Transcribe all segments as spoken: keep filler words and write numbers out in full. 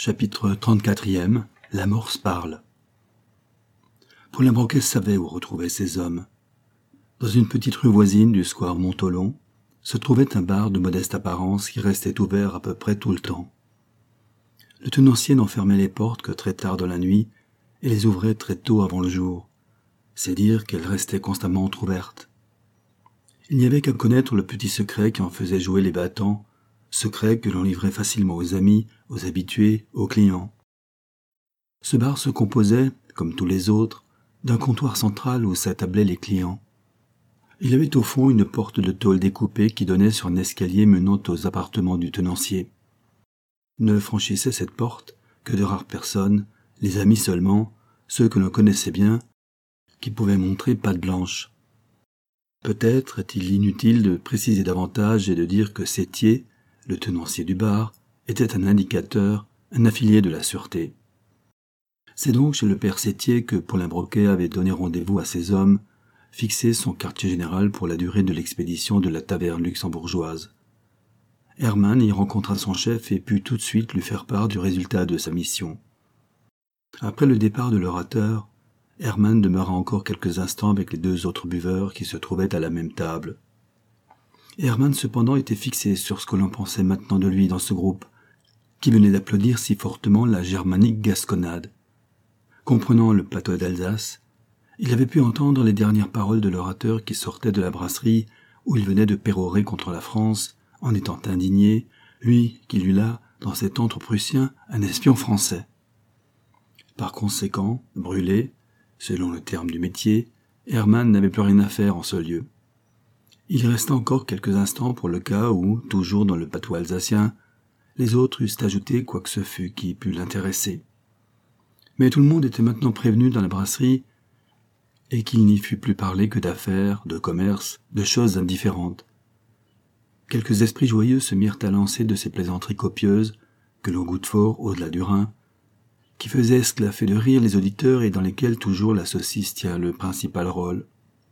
Chapitre trente-quatre. L'amorce parle. Paulin Broquet savait où retrouver ses hommes. Dans une petite rue voisine du square Montolon se trouvait un bar de modeste apparence qui restait ouvert à peu près tout le temps. Le tenancier n'en fermait les portes que très tard dans la nuit et les ouvrait très tôt avant le jour. C'est dire qu'elles restaient constamment entrouvertes. Il n'y avait qu'à connaître le petit secret qui en faisait jouer les battants, secret que l'on livrait facilement aux amis, aux habitués, aux clients. Ce bar se composait, comme tous les autres, d'un comptoir central où s'attablaient les clients. Il avait au fond une porte de tôle découpée qui donnait sur un escalier menant aux appartements du tenancier. Ne franchissaient cette porte que de rares personnes, les amis seulement, ceux que l'on connaissait bien, qui pouvaient montrer patte blanche. Peut-être est-il inutile de préciser davantage et de dire que Sétier, le tenancier du bar, était un indicateur, un affilié de la sûreté. C'est donc chez le père Sétier que Paulin Broquet avait donné rendez-vous à ses hommes, fixé son quartier général pour la durée de l'expédition de la taverne luxembourgeoise. Hermann y rencontra son chef et put tout de suite lui faire part du résultat de sa mission. Après le départ de l'orateur, Hermann demeura encore quelques instants avec les deux autres buveurs qui se trouvaient à la même table. Hermann cependant était fixé sur ce que l'on pensait maintenant de lui dans ce groupe, qui venait d'applaudir si fortement la germanique gasconnade. Comprenant le patois d'Alsace, il avait pu entendre les dernières paroles de l'orateur qui sortait de la brasserie où il venait de pérorer contre la France, en étant indigné, lui qui eut là, dans cet antre prussien, un espion français. Par conséquent, brûlé, selon le terme du métier, Hermann n'avait plus rien à faire en ce lieu. Il resta encore quelques instants pour le cas où, toujours dans le patois alsacien, les autres eussent ajouté quoi que ce fût qui pût l'intéresser. Mais tout le monde était maintenant prévenu dans la brasserie et qu'il n'y fut plus parlé que d'affaires, de commerce, de choses indifférentes. Quelques esprits joyeux se mirent à lancer de ces plaisanteries copieuses, que l'on goûte fort au-delà du Rhin, qui faisaient esclaffer de rire les auditeurs et dans lesquels toujours la saucisse tient le principal rôle.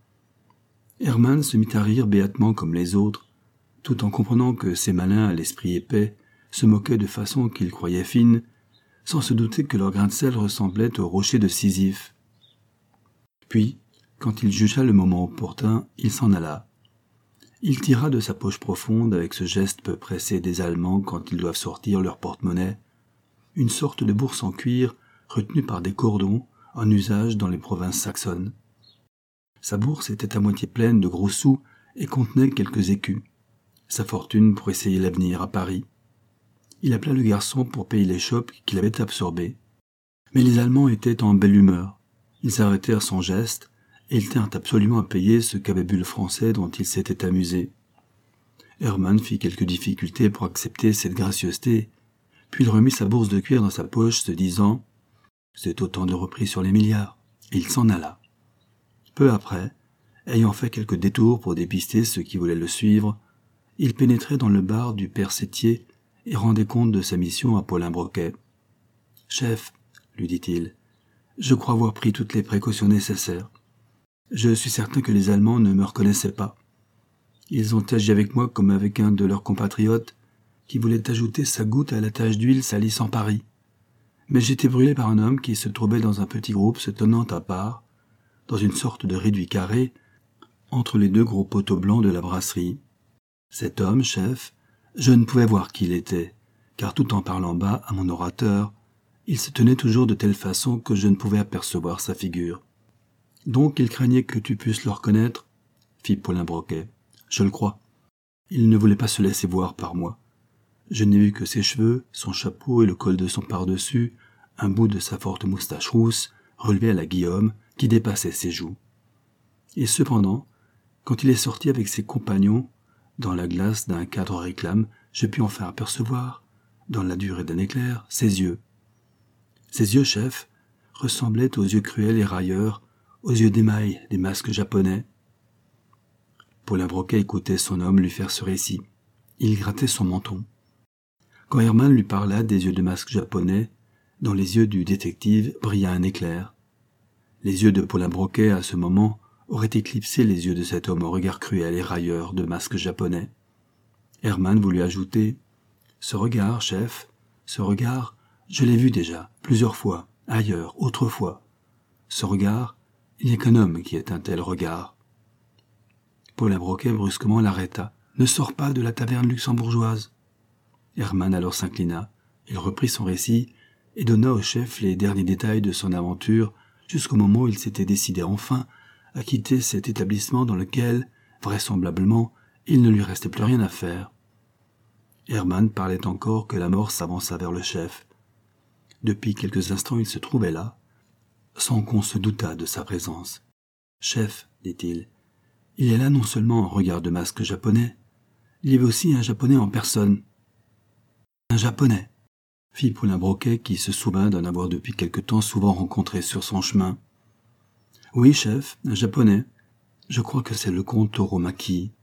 Hermann se mit à rire béatement comme les autres, tout en comprenant que ces malins à l'esprit épais se moquaient de façon qu'ils croyaient fine, sans se douter que leur grain de sel ressemblait au rocher de Sisyphe. Puis, quand il jugea le moment opportun, il s'en alla. Il tira de sa poche profonde, avec ce geste peu pressé des Allemands quand ils doivent sortir leur porte-monnaie, une sorte de bourse en cuir retenue par des cordons en usage dans les provinces saxonnes. Sa bourse était à moitié pleine de gros sous et contenait quelques écus, sa fortune pour essayer l'avenir à Paris. Il appela le garçon pour payer les chopes qu'il avait absorbées. Mais les Allemands étaient en belle humeur. Ils arrêtèrent son geste et ils tinrent absolument à payer ce qu'avait bu le Français dont il s'était amusé. Hermann fit quelques difficultés pour accepter cette gracieuseté, puis il remit sa bourse de cuir dans sa poche, se disant « C'est autant de repris sur les milliards », et il s'en alla. Peu après, ayant fait quelques détours pour dépister ceux qui voulaient le suivre, il pénétrait dans le bar du père Sétier et rendait compte de sa mission à Paulin Broquet. « Chef, lui dit-il, je crois avoir pris toutes les précautions nécessaires. Je suis certain que les Allemands ne me reconnaissaient pas. Ils ont agi avec moi comme avec un de leurs compatriotes qui voulait ajouter sa goutte à la tache d'huile salissant Paris. Mais j'étais brûlé par un homme qui se trouvait dans un petit groupe se tenant à part, dans une sorte de réduit carré, entre les deux gros poteaux blancs de la brasserie. Cet homme, chef, je ne pouvais voir qui il était, car tout en parlant bas à mon orateur, il se tenait toujours de telle façon que je ne pouvais apercevoir sa figure. Donc il craignait que tu pusses le reconnaître, fit Paulin Broquet. Je le crois. Il ne voulait pas se laisser voir par moi. Je n'ai vu que ses cheveux, son chapeau et le col de son pardessus, un bout de sa forte moustache rousse, relevé à la Guillaume, qui dépassait ses joues. Et cependant, quand il est sorti avec ses compagnons, dans la glace d'un cadre réclame, je pus enfin apercevoir, dans la durée d'un éclair, ses yeux. Ses yeux, chef, ressemblaient aux yeux cruels et railleurs, aux yeux d'émail des masques japonais. Paulin Broquet écoutait son homme lui faire ce récit. Il grattait son menton. Quand Hermann lui parla des yeux de masque japonais, dans les yeux du détective brilla un éclair. Les yeux de Paulin Broquet, à ce moment, auraient éclipsé les yeux de cet homme au regard cruel et railleur de masque japonais. Hermann voulut ajouter « Ce regard, chef, ce regard, Je l'ai vu déjà, plusieurs fois, ailleurs, autrefois. Ce regard, il n'y a qu'un homme qui ait un tel regard. Paulin Broquet brusquement l'arrêta. « Ne sors pas de la taverne luxembourgeoise !» Hermann alors s'inclina, il reprit son récit et donna au chef les derniers détails de son aventure jusqu'au moment où il s'était décidé enfin à quitter cet établissement dans lequel, vraisemblablement, il ne lui restait plus rien à faire. Hermann parlait encore que la mort s'avança vers le chef. Depuis quelques instants il se trouvait là, sans qu'on se doutât de sa présence. « Chef, dit-il, il y a là non seulement un regard de masque japonais, il y avait aussi un japonais en personne. »« Un japonais !» fit Paulin Broquet qui se souvint d'en avoir depuis quelque temps souvent rencontré sur son chemin. « Oui, chef, un japonais. Je crois que c'est le comte Toromaki.